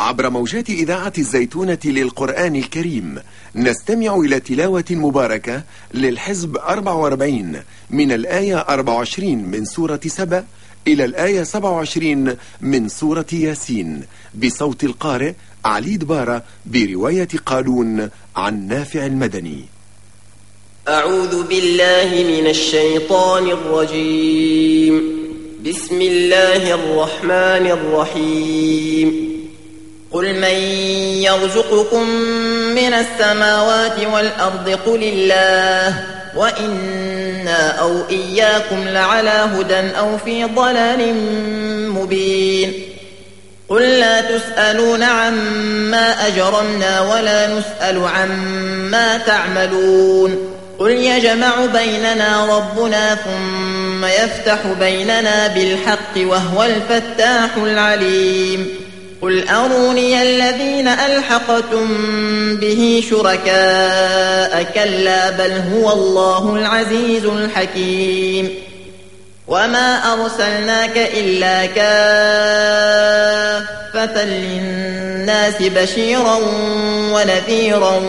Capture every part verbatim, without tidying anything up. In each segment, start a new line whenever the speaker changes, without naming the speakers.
عبر موجات إذاعة الزيتونة للقرآن الكريم نستمع إلى تلاوة مباركة للحزب أربعة وأربعين من الآية أربعة وعشرين من سورة سبأ إلى الآية سبعة وعشرين من سورة ياسين بصوت القارئ علي دبارة برواية قالون عن نافع المدني.
أعوذ بالله من الشيطان الرجيم. بسم الله الرحمن الرحيم. قل من يرزقكم من السماوات والأرض قل الله وإنا أو إياكم لعلى هدى أو في ضلال مبين. قل لا تسألون عما أجرمنا ولا نسأل عما تعملون. قل يجمع بيننا ربنا ثم يفتح بيننا بالحق وهو الفتاح العليم. قل أروني الذين ألحقتم به شركاء كلا بل هو الله العزيز الحكيم. وما أرسلناك إلا كافة للناس بشيرا ونذيرا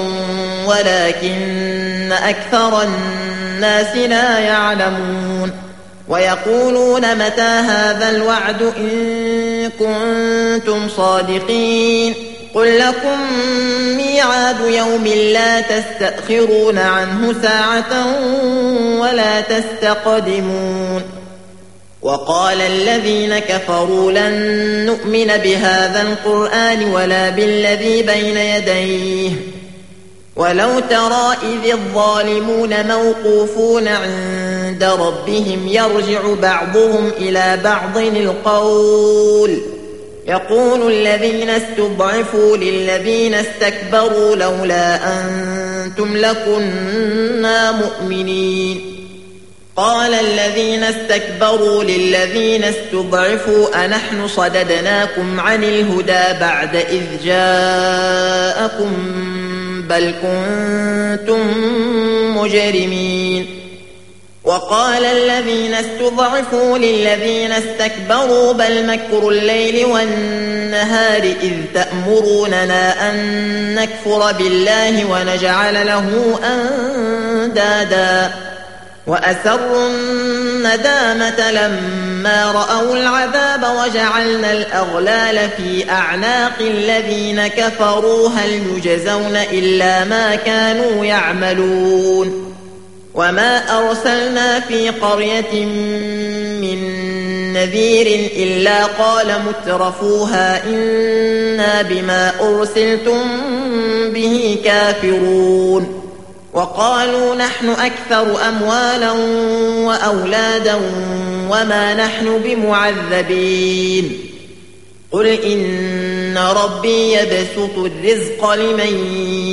ولكن أكثر الناس لا يعلمون. ويقولون متى هذا الوعد إن كنتم صادقين. قل لكم ميعاد يوم لا تستأخرون عنه ساعة ولا تستقدمون. وقال الذين كفروا لن نؤمن بهذا القرآن ولا بالذي بين يديه ولو ترى إذ الظالمون موقوفون عند ربهم يرجع بعضهم إلى بعض القول يقول الذين استضعفوا للذين استكبروا لولا أنتم لكنا مؤمنين. قال الذين استكبروا للذين استضعفوا أنحن صددناكم عن الهدى بعد إذ جاءكم بل كنتم مجرمين. وقال الذين استضعفوا للذين استكبروا بل مكر الليل والنهار إذ تأمروننا أن نكفر بالله ونجعل له أندادا وأسروا الندامة لما رأوا العذاب وجعلنا الأغلال في أعناق الذين كفروا هل يجزون إلا ما كانوا يعملون. وما أرسلنا في قرية من نذير إلا قال مترفوها إنا بما أرسلتم به كافرون. وقالوا نحن أكثر أموالا وأولادا وما نحن بمعذبين. قل إن ربي يبسط الرزق لمن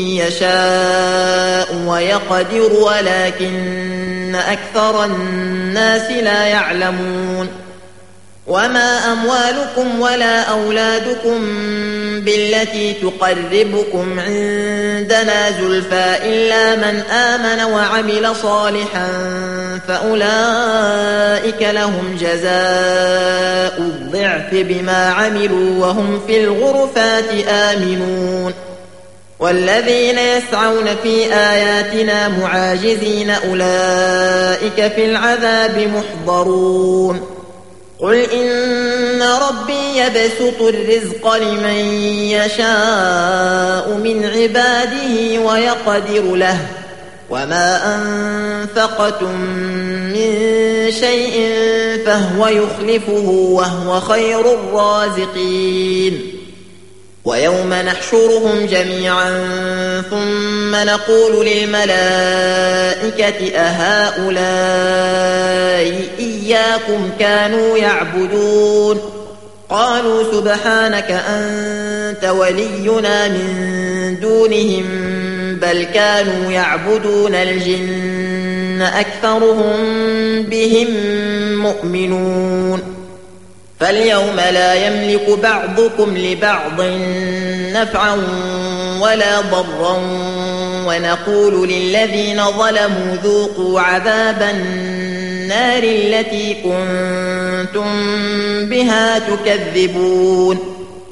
يشاء ويقدر ولكن أكثر الناس لا يعلمون. وما أموالكم ولا أولادكم بالتي تقربكم عندنا زلفى إلا من آمن وعمل صالحا فأولئك لهم جزاء الضعف بما عملوا وهم في الغرفات آمنون. والذين يسعون في آياتنا معاجزين أولئك في العذاب محضرون. قل إن ربي يبسط الرزق لمن يشاء من عباده ويقدر له وما أنفقتم من شيء فهو يخلفه وهو خير الرازقين. ويوم نحشرهم جميعا ثم نقول للملائكة أهؤلاء إياكم كانوا يعبدون قالوا سبحانك أنت ولينا من دونهم بل كانوا يعبدون الجن أكثرهم بهم مؤمنون. فاليوم لا يملك بعضكم لبعض نفعا ولا ضرا ونقول للذين ظلموا ذوقوا عذاب النار التي كنتم بها تكذبون.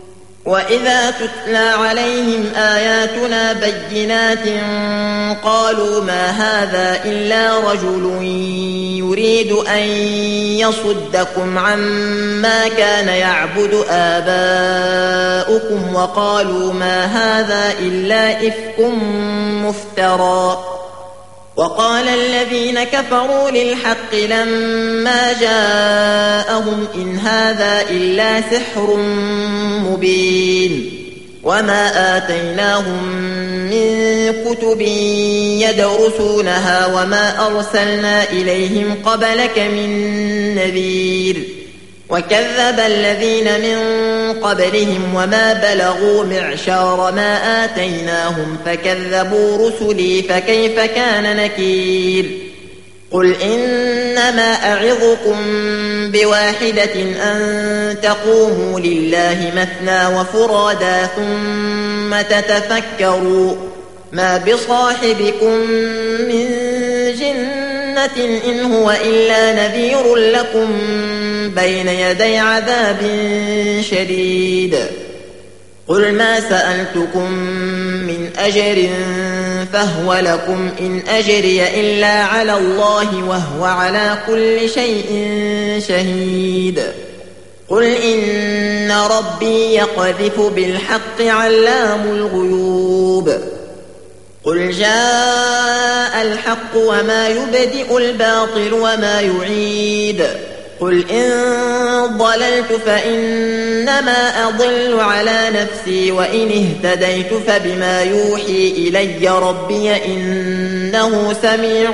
وإذا تتلى عليهم آياتنا بينات قالوا ما هذا إلا رجل يريد أن يصدكم عما كان يعبد آباؤكم وقالوا ما هذا إلا إفك مفترى. وقال الذين كفروا للحق لما جاءهم إن هذا إلا سحر مبين. وما آتيناهم من كتب يدرسونها وما أرسلنا إليهم قبلك من نذير. وكذب الذين من قبلهم وما بلغوا معشار ما آتيناهم فكذبوا رسلي فكيف كان نكير. قل إنما أعظكم بواحدة أن تقوموا لله مثنى وفرادا ثم تتفكروا ما بصاحبكم من جنة إن هو إلا نذير لكم بين يدي عذاب شديد. قل ما سألتكم من أجر فهو لكم إن أجري إلا على الله وهو على كل شيء شهيد. قل إن ربي يقذف بالحق علام الغيوب. قل جاء الحق وما يبدئ الباطل وما يعيد. قل إن ضللت فإنما أضل على نفسي وإن اهتديت فبما يوحي إلي ربي إنه سميع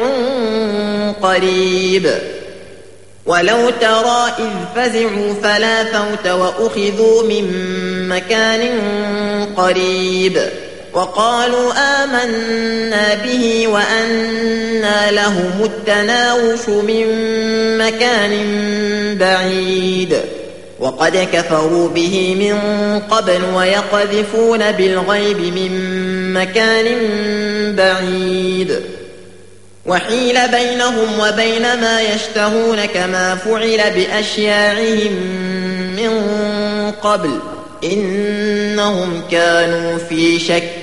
قريب. ولو ترى إذ فزعوا فلا فوت وأخذوا من مكان قريب وقالوا آمنا به وأنى لهم التناوش من مكان بعيد. وقد كفروا به من قبل ويقذفون بالغيب من مكان بعيد. وحيل بينهم وبين ما يشتهون كما فعل بأشياعهم من قبل إنهم كانوا في شك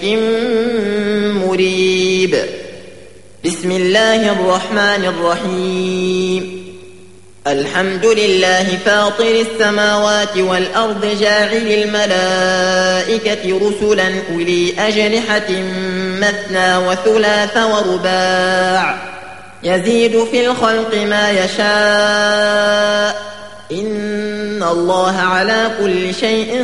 مريب. بسم الله الرحمن الرحيم. الحمد لله فاطر السماوات والأرض جاعل الملائكة رسلا أولي أجنحة مثنى وثلاث ورباع يزيد في الخلق ما يشاء إن الله على كل شيء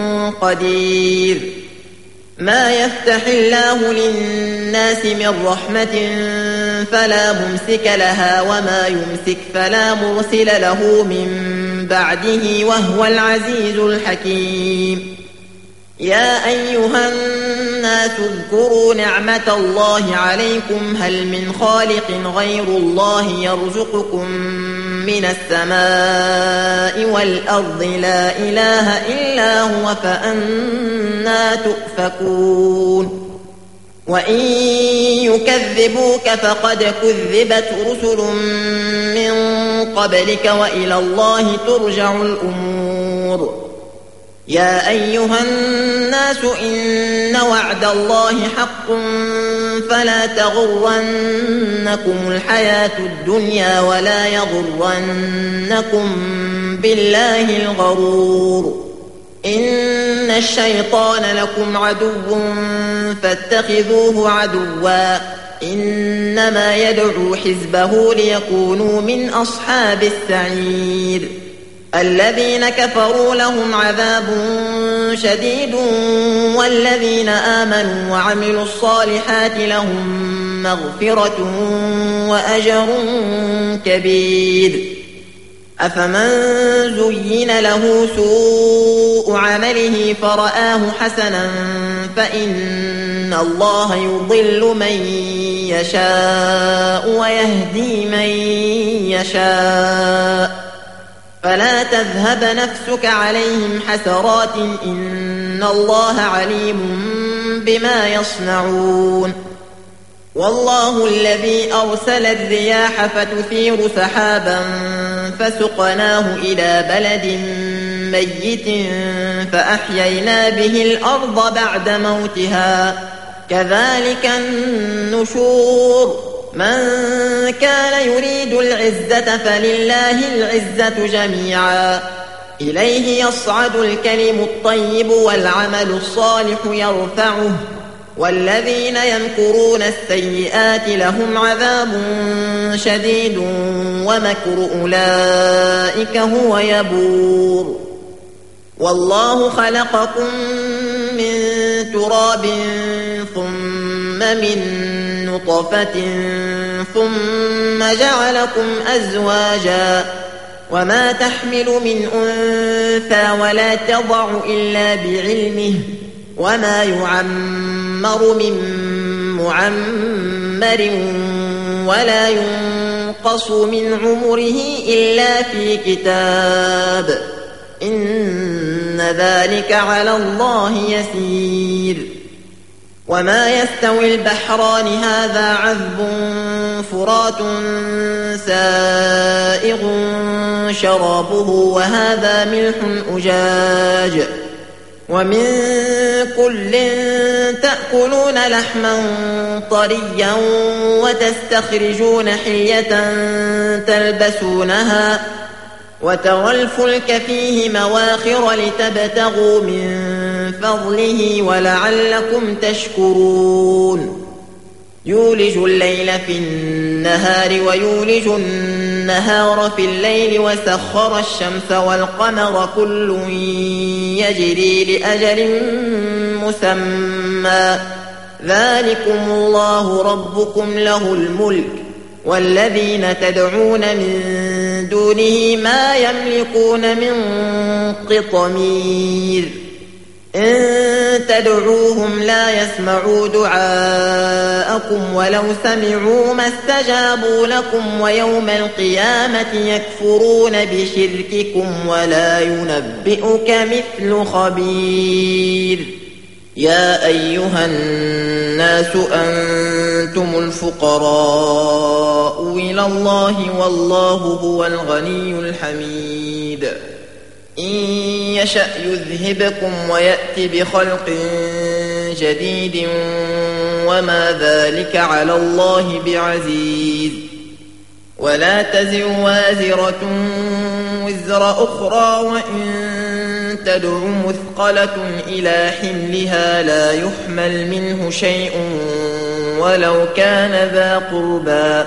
قدير. ما يفتح الله للناس من رحمة فلا ممسك لها وما يمسك فلا مرسل له من بعده وهو العزيز الحكيم. يا أيها الناس اذكروا نعمة الله عليكم هل من خالق غير الله يرزقكم من السماء والأرض لا إله إلا هو فأنى تؤفكون. وإن يكذبوك فقد كذبت رسل من قبلك وإلى الله ترجع الأمور. يا أيها الناس إن وعد الله حق فلا تغرنكم الحياة الدنيا ولا يغرنكم بالله الغرور. إن الشيطان لكم عدو فاتخذوه عدوا إنما يدعو حزبه ليكونوا من أصحاب السعير. الذين كفروا لهم عذاب شديد والذين آمنوا وعملوا الصالحات لهم مغفرة وأجر كبير. أفمن زين له سوء عمله فرآه حسنا فإن الله يضل من يشاء ويهدي من يشاء فلا تذهب نفسك عليهم حسرات إن الله عليم بما يصنعون. والله الذي أرسل الرياح فتثير سحابا فسقناه إلى بلد ميت فأحيينا به الأرض بعد موتها كذلك النشور من كان يريد العزة فلله العزة جميعا إليه يصعد الكلم الطيب والعمل الصالح يرفعه والذين يمكرون السيئات لهم عذاب شديد ومكر أولئك هو يبور والله خلقكم من تراب ثم من نطفة ثم جعلكم أزواجا وما تحمل من أنثى ولا تضع إلا بعلمه وما يعمر من معمر ولا ينقص من عمره إلا في كتاب إن ذلك على الله يسير وما يستوي البحران هذا عذب فرات سائغ شرابه وهذا ملح أجاج ومن كل تأكلون لحما طريا وتستخرجون حلية تلبسونها وترى الفلك فيه مواخر لتبتغوا من فضله ولعلكم تشكرون يولج الليل في النهار ويولج النهار في الليل وسخر الشمس والقمر كل يجري لأجل مسمى ذلكم الله ربكم له الملك والذين تدعون من دونه ما يملكون من قطمير إن تدعوهم لا يسمعوا دعاءكم ولو سمعوا ما استجابوا لكم ويوم القيامة يكفرون بشرككم ولا ينبئك مثل خبير يا أيها الناس أنتم الفقراء إلى الله والله هو الغني الحميد إن يشأ يذهبكم ويأتي بخلق جديد وما ذلك على الله بعزيز ولا تزر وازرة وزر أخرى وإن تدع مثقلة إلى حملها لا يحمل منه شيء ولو كان ذا قربى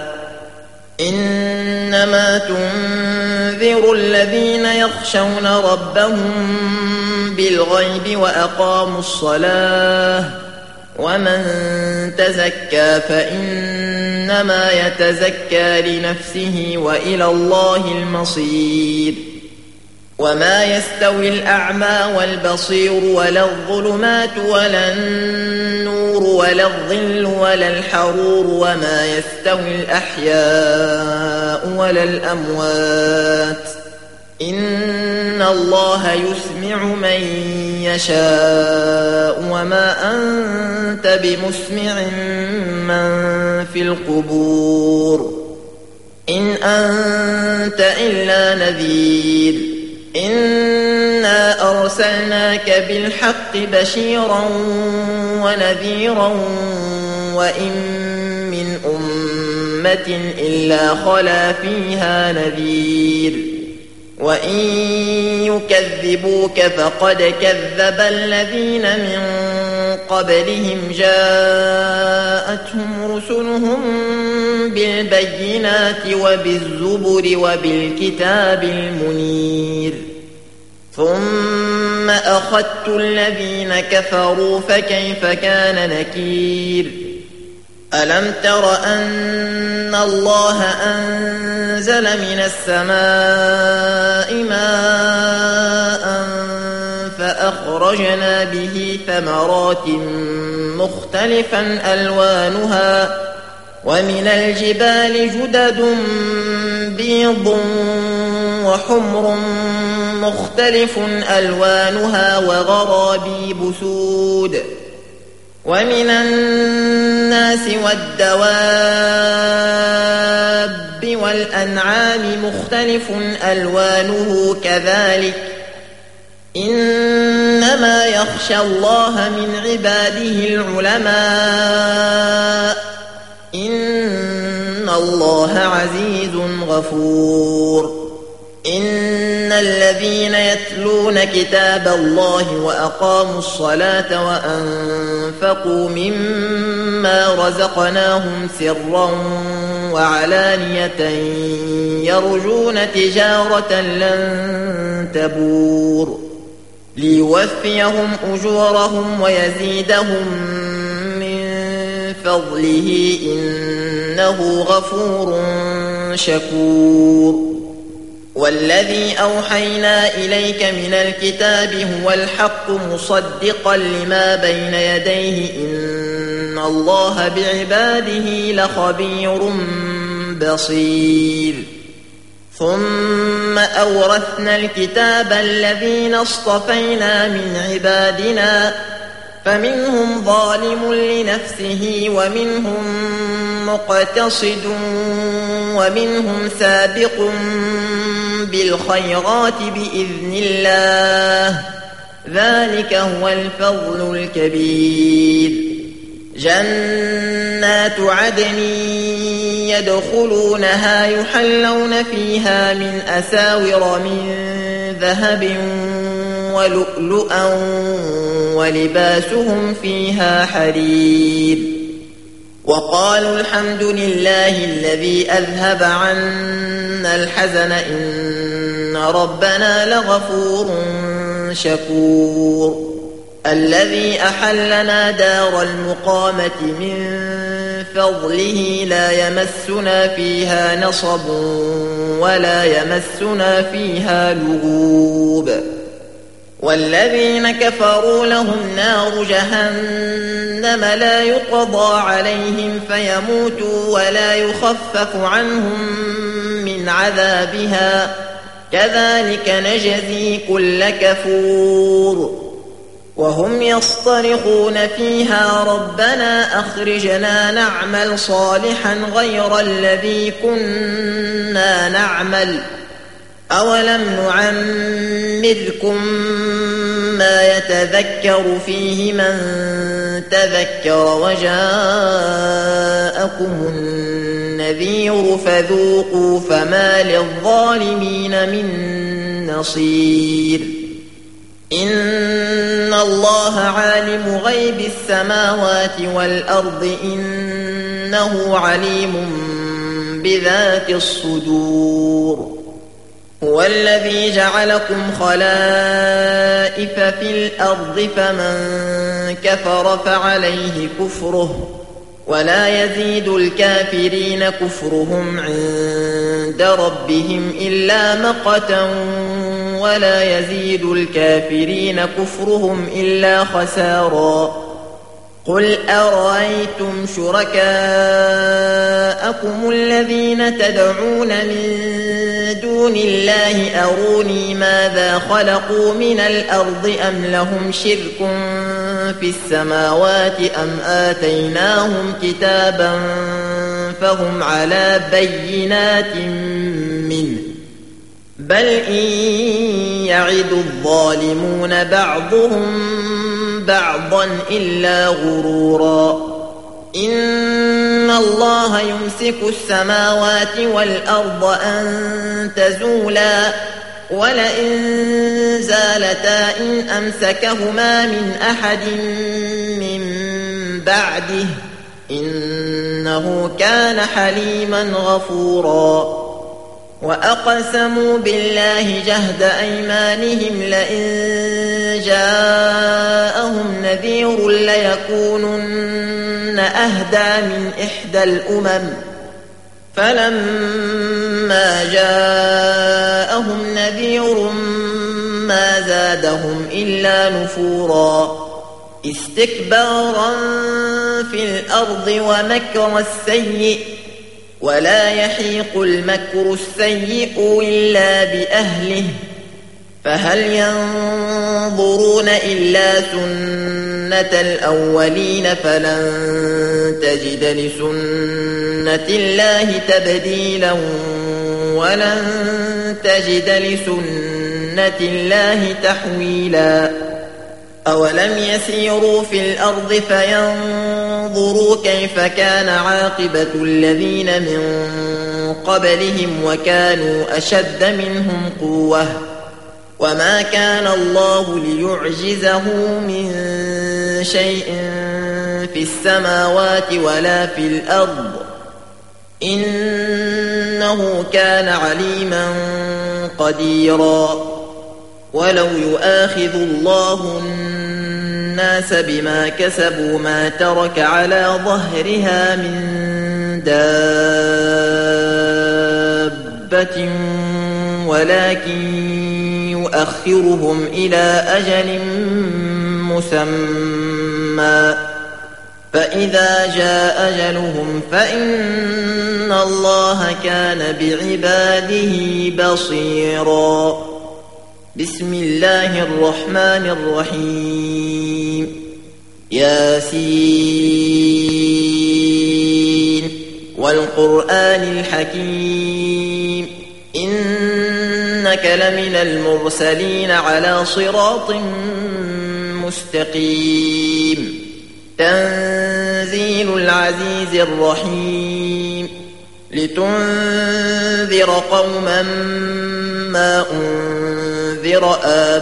إنما تنذر الذين يخشون ربهم بالغيب وأقاموا الصلاة ومن تزكى فإنما يتزكى لنفسه وإلى الله المصير وما يستوي الأعمى والبصير ولا الظلمات ولا النور ولا الظل ولا الحرور وما يستوي الأحياء ولا الأموات إن الله يسمع من يشاء وما أنت بمسمع من في القبور إن أنت إلا نذير إنا أرسلناك بالحق بشيرا ونذيرا وإن من أمة إلا خلا فيها نذير وإن يكذبوك فقد كذب الذين من قبلهم جاءتهم رسلهم بالبينات وبالزبر وبالكتاب المنير ثم أخذت الذين كفروا فكيف كان نكير ألم تر أن الله أنزل من السماء ماء فأخرجنا به ثمرات مختلفا ألوانها ومن الجبال جدد بيض وحمر مختلف ألوانها وغرابيب سود ومن الناس والدواب والأنعام مختلف ألوانه كذلك إنما يخشى الله من عباده العلماء إن الله عزيز غفور إن الذين يتلون كتاب الله وأقاموا الصلاة وأنفقوا مما رزقناهم سرا وعلانية يرجون تجارة لن تبور ليوفيهم أجورهم ويزيدهم من فضله إنه غفور شكور والذي أوحينا إليك من الكتاب هو الحق مصدقا لما بين يديه إن الله بعباده لخبير بصير ثم أورثنا الكتاب الذين اصطفينا من عبادنا فمنهم ظالم لنفسه ومنهم مقتصد ومنهم سابق بالخيرات بإذن الله ذلك هو الفضل الكبير جنات عدن يدخلونها يحلون فيها من أساور من ذهب ولؤلؤا ولباسهم فيها حرير وقالوا الحمد لله الذي أذهب عنا الحزن إن ربنا لغفور شكور الذي أحلنا دار المقامة من فضله لا يمسنا فيها نصب ولا يمسنا فيها لغوب والذين كفروا لهم نار جهنم لا يقضى عليهم فيموتوا ولا يخفف عنهم من عذابها كذلك نجزي كل كفور وهم يصطرخون فيها ربنا أخرجنا نعمل صالحا غير الذي كنا نعمل أولم نعمركم ما يتذكر فيه من تذكر وجاءكم النذير فذوقوا فما للظالمين من نصير إن الله عالم غيب السماوات والأرض إنه عليم بذات الصدور هو الذي جعلكم خلائف في الأرض فمن كفر فعليه كفره ولا يزيد الكافرين كفرهم عند ربهم إلا مقتا ولا يزيد الكافرين كفرهم إلا خسارا قل أرأيتم شركاءكم الذين تدعون من دون الله أروني ماذا خلقوا من الأرض أم لهم شرك في السماوات أم آتيناهم كتابا فهم على بينات منه بل إن يعد الظالمون بعضهم بعضا إلا غرورا إن الله يمسك السماوات والأرض أن تزولا ولئن زالتا إن أمسكهما من أحد من بعده إنه كان حليما غفورا وأقسموا بالله جهد أيمانهم لئن جاءهم نذير ليكونن أهدى من إحدى الأمم فلما جاءهم نذير ما زادهم إلا نفورا استكبارا في الأرض ومكر السيء ولا يحيق المكر السيء إلا بأهله فهل ينظرون إلا سنة الأولين فلن تجد لسنة الله تبديلا ولن تجد لسنة سنة الله تحويلا أولم يسيروا في الأرض فينظروا كيف كان عاقبة الذين من قبلهم وكانوا أشد منهم قوة وما كان الله ليعجزه من شيء في السماوات ولا في الأرض إنه كان عليما قديرا ولو يؤاخذ الله الناس بما كسبوا ما ترك على ظهرها من دابة ولكن يؤخرهم إلى أجل مسمى فإذا جاء أجلهم فإن الله كان بعباده بصيرا بسم الله الرحمن الرحيم ياسين والقرآن الحكيم إنك لمن المرسلين على صراط مستقيم تنزيل العزيز الرحيم لتنذر قوما ما أنذر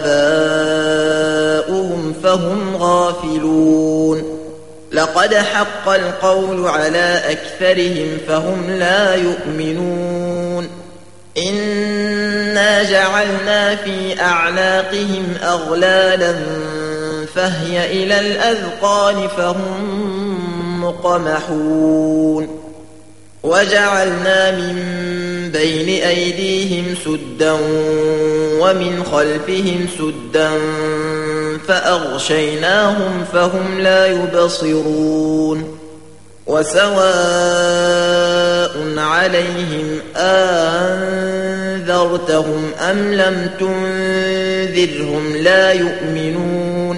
آباؤهم فهم غافلون لقد حق القول على أكثرهم فهم لا يؤمنون إنا جعلنا في أعناقهم أغلالا فهي إلى الأذقان فهم مقمحون وجعلنا من بين أيديهم سدا ومن خلفهم سدا فأغشيناهم فهم لا يبصرون وسواء عليهم أنذرتهم أم لم تنذرهم لا يؤمنون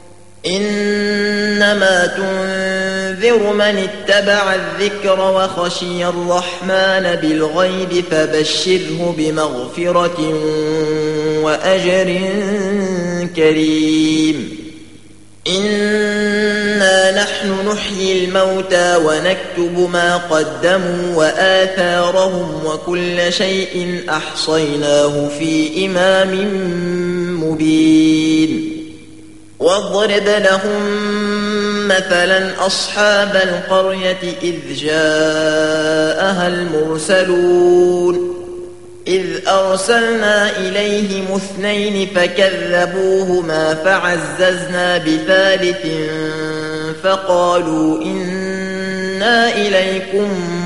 إنما تنذر من اتبع الذكر وخشي الرحمن بالغيب فبشره بمغفرة وأجر كريم إنا نحن نحيي الموتى ونكتب ما قدموا وآثارهم وكل شيء أحصيناه في إمام مبين واضرب لهم مثلا أصحاب القرية إذ جاءها المرسلون إذ أرسلنا إليهم اثنين فكذبوهما فعززنا بثالث فقالوا إنا إليكم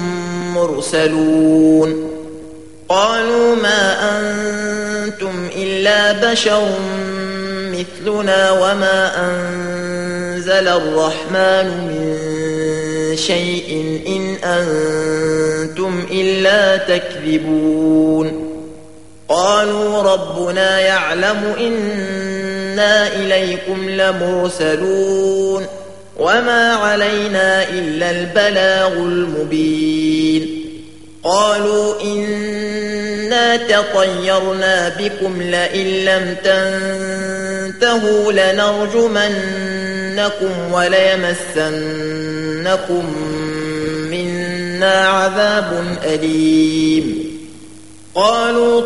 مرسلون قالوا ما أنتم إلا بشر مثلنا وما أنزل الرحمن من شيء إن أنتم إلا تكذبون قالوا ربنا يعلم إنا إليكم لمرسلون وما علينا إلا البلاغ المبين قالوا إنا تطيرنا بكم لئن لم تنتهوا لنرجمنكم وليمسنكم منا عذاب أليم قالوا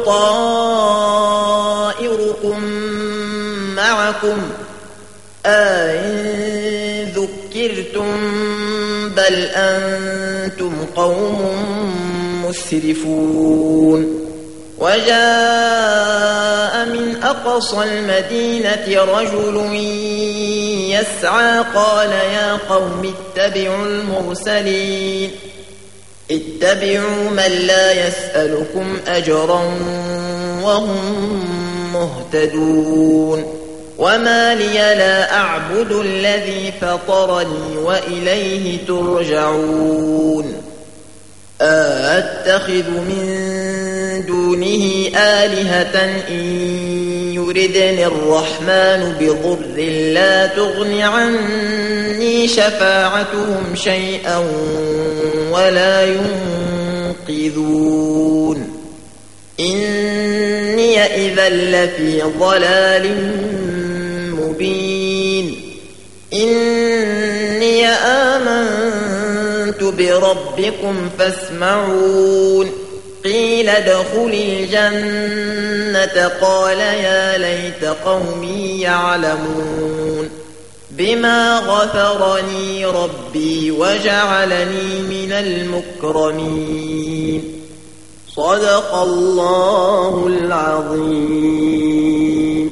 طائركم معكم أئن ذكرتم بل أنتم قوم مسرفون وجاء من أقصى المدينة رجل يسعى قال يا قوم اتبعوا المرسلين اتبعوا من لا يسألكم أجرا وهم مهتدون وما لي لا أعبد الذي فطرني وإليه ترجعون أأتخذ من دونه آلهة إن يردني الرحمن بضر لا تغن عني شفاعتهم شيئا ولا ينقذون إني إذا لفي ضلال مبين إني آمنت بربكم فاسمعون قيل ادخلي الجنة قال يا ليت قومي يعلمون بما غفرني ربي وجعلني من المكرمين صدق الله العظيم.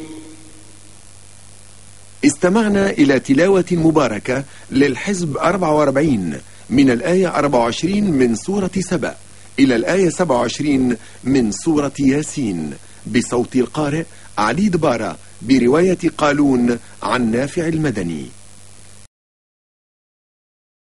استمعنا إلى تلاوة مباركة للحزب أربعة وأربعين من الآية أربعة وعشرين من سورة سبأ إلى الآية سبعة وعشرين من سورة ياسين بصوت القارئ علي دبارة برواية قالون عن نافع المدني.